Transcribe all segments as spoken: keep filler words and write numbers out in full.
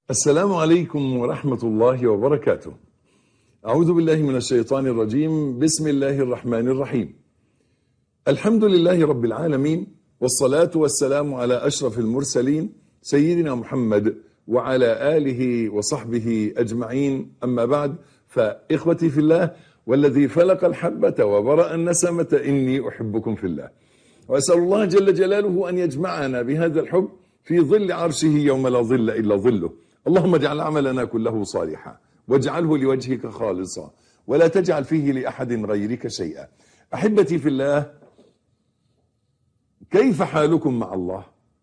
السلام عليكم ورحمة الله وبركاته. أعوذ بالله من الشيطان الرجيم. بسم الله الرحمن الرحيم. الحمد لله رب العالمين، والصلاة والسلام على أشرف المرسلين سيدنا محمد وعلى آله وصحبه أجمعين. أما بعد، فإخوتي في الله والذي فلق الحبة وبرأ النسمة إني أحبكم في الله، وأسأل الله جل جلاله أن يجمعنا بهذا الحب في ظل عرشه يوم لا ظل إلا ظله. اللهم اجعل عملنا كله صالحا واجعله لوجهك خالصا ولا تجعل فيه لأحد غيرك شيئا. أحبتي في الله، كيف حالكم مع الله؟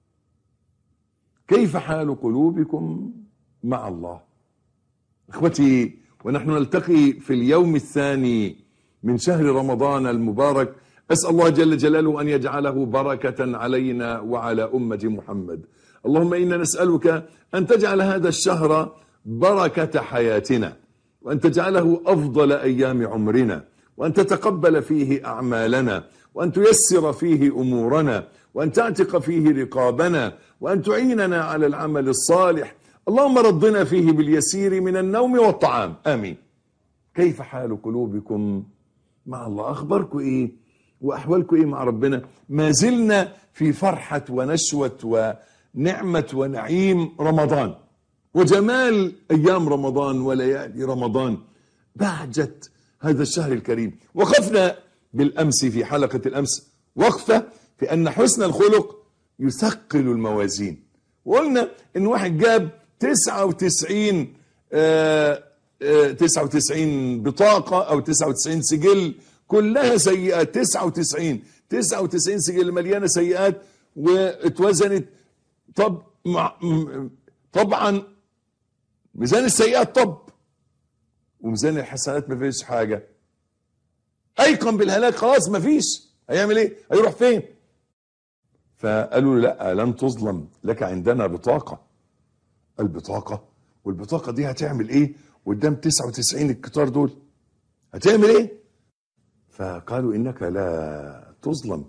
كيف حال قلوبكم مع الله؟ اخوتي، ونحن نلتقي في اليوم الثاني من شهر رمضان المبارك، أسأل الله جل جلاله أن يجعله بركة علينا وعلى أمة محمد. اللهم إنا نسألك أن تجعل هذا الشهر بركة حياتنا، وأن تجعله أفضل أيام عمرنا، وأن تتقبل فيه أعمالنا، وأن تيسر فيه أمورنا، وأن تعتق فيه رقابنا، وأن تعيننا على العمل الصالح. اللهم رضنا فيه باليسير من النوم والطعام، آمين. كيف حال قلوبكم مع الله؟ أخباركم إيه وأحوالكم إيه مع ربنا؟ ما زلنا في فرحة ونشوة ونعمة ونعيم رمضان، وجمال أيام رمضان وليالي رمضان، بهجة هذا الشهر الكريم. وقفنا بالأمس في حلقة الأمس وقفة في أن حسن الخلق يثقل الموازين، وقلنا إن واحد جاب تسعة وتسعين آه آه تسعة وتسعين بطاقة أو تسعة وتسعين سجل كلها سيئات، تسعة وتسعين تسعة وتسعين سجل مليانة سيئات واتوزنت. طب طبعا ميزان السيئات طب، وميزان الحسنات ما فيش حاجة. أيقن بالهلاك، خلاص ما فيش، هيعمل ايه؟ هيروح فين؟ فقالوا لا، لن تظلم، لك عندنا بطاقة. البطاقة؟ والبطاقة دي هتعمل ايه قدام تسعة وتسعين الكتار دول؟ هتعمل ايه؟ فقالوا انك لا تظلم،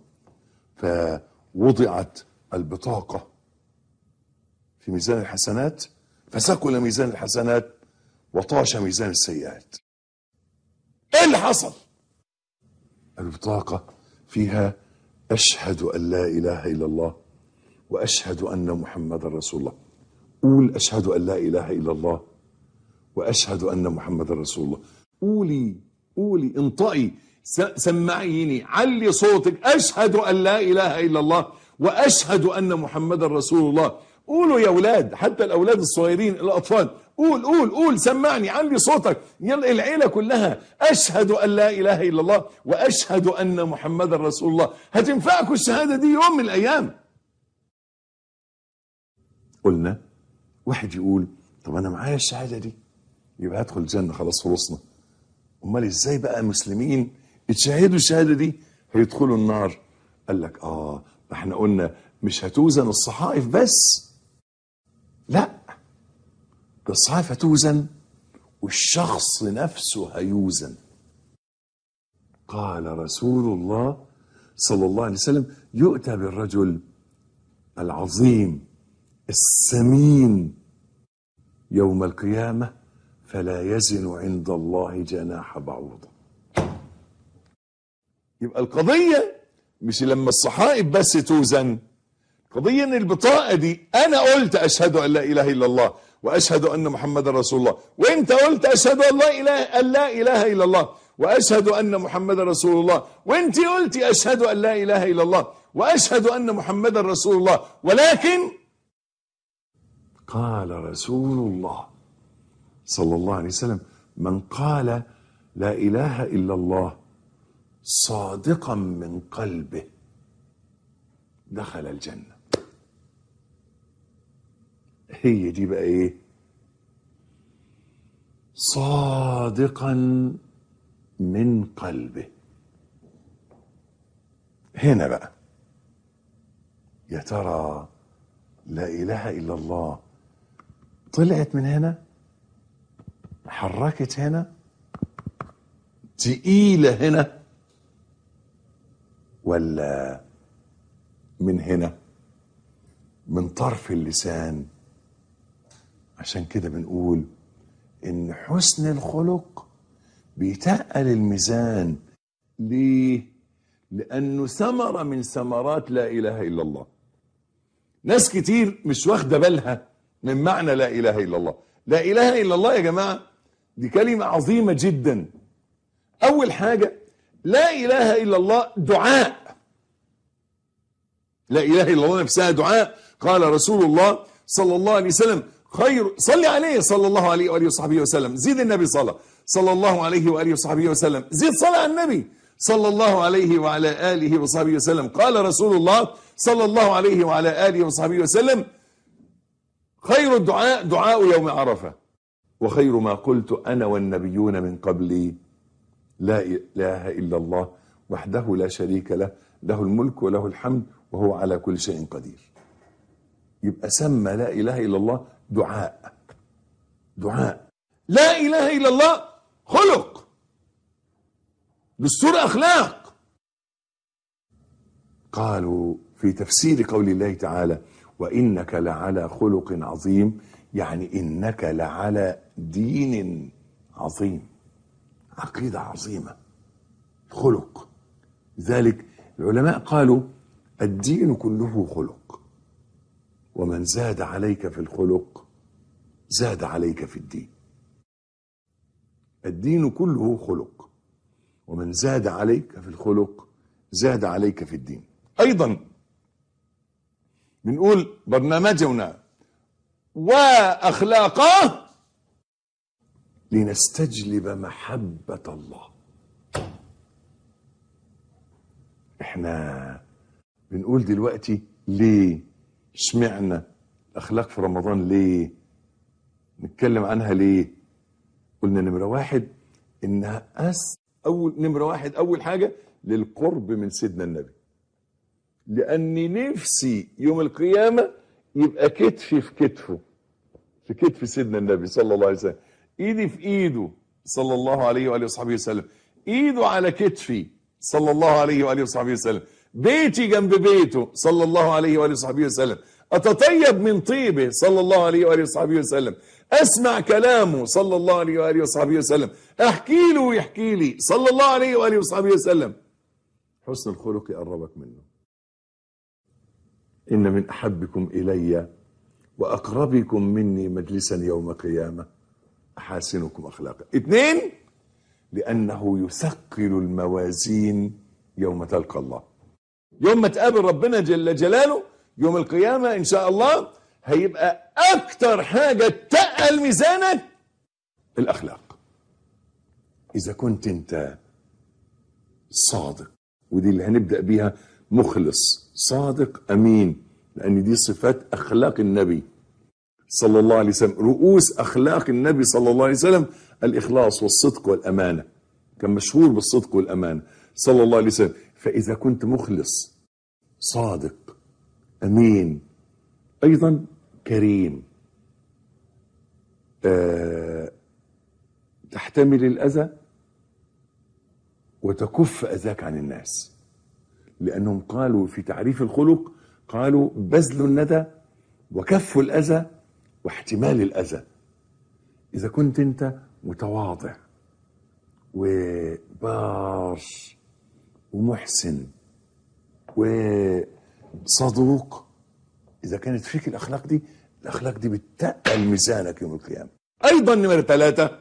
فوضعت البطاقة في ميزان الحسنات، فثقل ميزان الحسنات وطاش ميزان السيئات. ايه اللي حصل؟ البطاقة فيها أشهد أن لا إله إلا الله وأشهد أن محمد رسول الله. قول أشهد أن لا إله إلا الله وأشهد أن محمد رسول الله. قولي قولي انطقي، سمعيني، علي صوتك، أشهد أن لا إله إلا الله وأشهد أن محمد رسول الله. قولوا يا أولاد، حتى الأولاد الصغيرين الأطفال، قول قول قول، سمعني، علي صوتك، يلا العيلة كلها، أشهد أن لا إله إلا الله وأشهد أن محمد رسول الله. هتنفعكم الشهادة دي يوم من الأيام. قلنا واحد يقول طب أنا معايا الشهادة دي يبقى هدخل الجنة، خلاص خلصنا. أمال إزاي بقى مسلمين اتشهدوا الشهادة دي هيدخلوا النار؟ قال لك آه احنا قلنا مش هتوزن الصحائف بس، لا، ده الصحائف هتوزن والشخص نفسه هيوزن. قال رسول الله صلى الله عليه وسلم يؤتى بالرجل العظيم السمين يوم القيامة فلا يزن عند الله جناح بعوضة. يبقى القضية مش لما الصحائف بس توزن، قضية ان البطاقة دي انا قلت اشهد ان لا اله الا الله واشهد ان محمد رسول الله، وانت قلت اشهد ان لا اله ان لا اله الا الله واشهد ان محمد رسول الله، وانت قلت اشهد ان لا اله الا الله واشهد ان محمد رسول الله. ولكن قال رسول الله صلى الله عليه وسلم من قال لا اله الا الله صادقا من قلبه دخل الجنة. هي دي بقى ايه؟ صادقا من قلبه. هنا بقى يا ترى لا اله الا الله طلعت من هنا، حركت هنا، تقيلة هنا، ولا من هنا من طرف اللسان عشان كده بنقول ان حسن الخلق بيتقل الميزان. ليه؟ لانه ثمرة من ثمرات لا اله الا الله. ناس كتير مش واخدة بالها من معنى لا اله الا الله. لا اله الا الله يا جماعة دي كلمة عظيمة جدا. اول حاجة لا اله الا الله دعاء. لا اله الا الله نفسها دعاء. قال رسول الله صلى الله عليه وسلم خير، صلي عليه صلى الله عليه وآله وصحبه وسلم، زيد النبي صلى صلى الله عليه وآله وصحبه وسلم، زيد صلى على النبي صلى الله عليه وعلى آله وصحبه وسلم. قال رسول الله صلى الله عليه وعلى آله وصحبه وسلم خير الدعاء دعاء يوم عرفة، وخير ما قلت أنا والنبيون من قبلي لا إله إلا الله وحده لا شريك له، له الملك وله الحمد وهو على كل شيء قدير. يبقى سمى لا إله إلا الله دعاء. دعاء. لا إله إلا الله خلق، دستور أخلاق. قالوا في تفسير قول الله تعالى وإنك لعلى خلق عظيم، يعني إنك لعلى دين عظيم، عقيدة عظيمة، خلق. لذلك العلماء قالوا الدين كله خلق، ومن زاد عليك في الخلق زاد عليك في الدين. الدين كله خلق، ومن زاد عليك في الخلق زاد عليك في الدين. أيضا بنقول برنامجنا وأخلاقه لنستجلب محبة الله. احنا بنقول دلوقتي ليه اشمعنا الأخلاق في رمضان، ليه نتكلم عنها، ليه؟ قلنا نمرة واحد إنها أس أول نمرة واحد أول حاجة للقرب من سيدنا النبي، لأني نفسي يوم القيامة يبقى كتفي في كتفه، في كتف سيدنا النبي صلى الله عليه وسلم، إيدي في إيده صلى الله عليه وآله وصحبه وسلم، إيده على كتفي صلى الله عليه وآله وصحبه وسلم، بيتي جنب بيته صلى الله عليه وآله وصحبه وسلم، أتطيب من طيبه صلى الله عليه وآله وصحبه وسلم، أسمع كلامه صلى الله عليه وآله وصحبه وسلم، أحكي له ويحكي لي صلى الله عليه وآله وصحبه وسلم. حسن الخلق يقربك منه. إن من أحبكم إلي وأقربكم مني مجلسا يوم قيامة أحاسنكم أخلاقا. اثنين، لأنه يثقل الموازين يوم تلقى الله. يوم ما تقابل ربنا جل جلاله يوم القيامة إن شاء الله هيبقى أكتر حاجة تقل ميزانك الأخلاق. إذا كنت أنت صادق، ودي اللي هنبدأ بيها، مخلص صادق أمين، لأن دي صفات أخلاق النبي صلى الله عليه وسلم. رؤوس أخلاق النبي صلى الله عليه وسلم الإخلاص والصدق والأمانة، كان مشهور بالصدق والأمانة صلى الله عليه وسلم. فإذا كنت مخلص صادق أمين، أيضا كريم، أه تحتمل الأذى وتكف أذاك عن الناس، لأنهم قالوا في تعريف الخلق، قالوا بذل الندى وكف الأذى واحتمال الأذى. إذا كنت أنت متواضع وبار ومحسن وصدوق، إذا كانت فيك الأخلاق دي، الأخلاق دي بتقل ميزانك يوم القيامة. أيضا نمرة ثلاثة،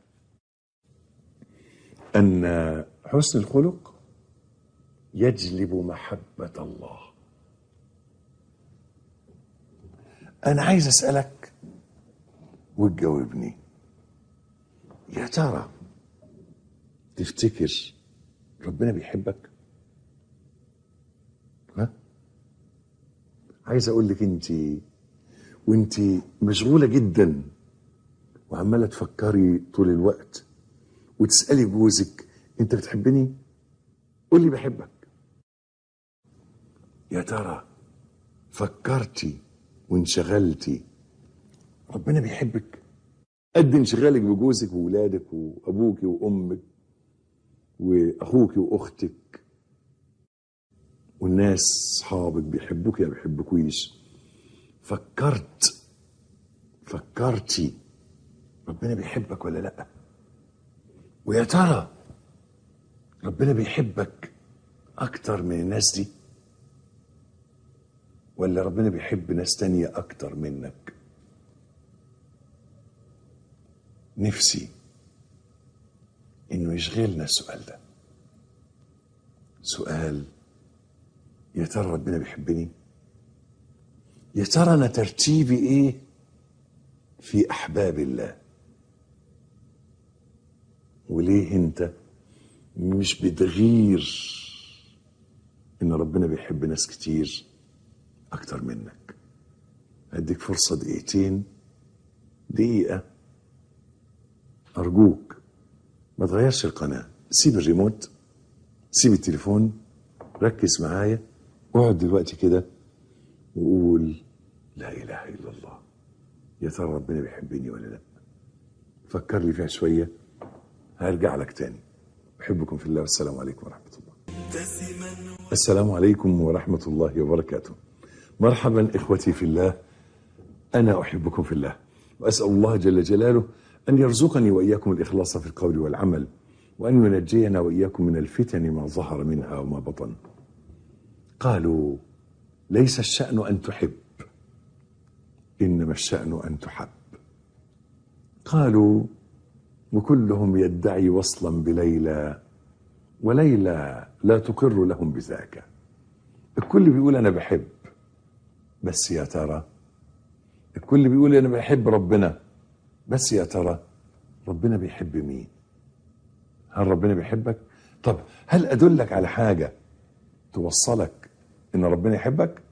أن حسن الخلق يجلب محبة الله. أنا عايز أسألك وتجاوبني، يا ترى تفتكر ربنا بيحبك؟ ها؟ عايز أقول لك أنت وأنت مشغولة جدا وعمالة تفكري طول الوقت وتسألي جوزك أنت بتحبني؟ قول لي بحبك. يا ترى فكرتي وانشغلتي ربنا بيحبك قد انشغالك بجوزك وولادك وابوك وامك واخوك واختك والناس اصحابك بيحبوك يا بيحبكويش؟ فكرت فكرتي ربنا بيحبك ولا لا؟ ويا ترى ربنا بيحبك اكتر من الناس دي، ولا ربنا بيحب ناس تانية اكتر منك؟ نفسي انه يشغلنا السؤال ده، سؤال يا ترى ربنا بيحبني؟ يا ترى انا ترتيبي ايه في احباب الله؟ وليه انت مش بتغير ان ربنا بيحب ناس كتير اكتر منك؟ اديك فرصة دقيقتين، دقيقة ارجوك ما تغيرش القناة، سيب الريموت، سيب التليفون، ركز معايا، اقعد دلوقتي كده وقول لا اله الا الله. يا ترى ربنا بيحبني ولا لا؟ فكر لي فيها شوية، هرجع لك تاني. أحبكم في الله والسلام عليكم ورحمة الله. السلام عليكم ورحمة الله وبركاته. مرحبا إخوتي في الله، أنا أحبكم في الله، وأسأل الله جل جلاله أن يرزقني وإياكم الإخلاص في القول والعمل، وأن ينجينا وإياكم من الفتن ما ظهر منها وما بطن. قالوا ليس الشأن أن تحب، إنما الشأن أن تحب. قالوا وكلهم يدعي وصلا بليلى، وليلى لا تقر لهم بذاك. الكل بيقول أنا بحب، بس يا ترى الكل بيقول أنا بحب ربنا، بس يا ترى ربنا بيحب مين؟ هل ربنا بيحبك؟ طب هل أدلك على حاجة توصلك إن ربنا يحبك؟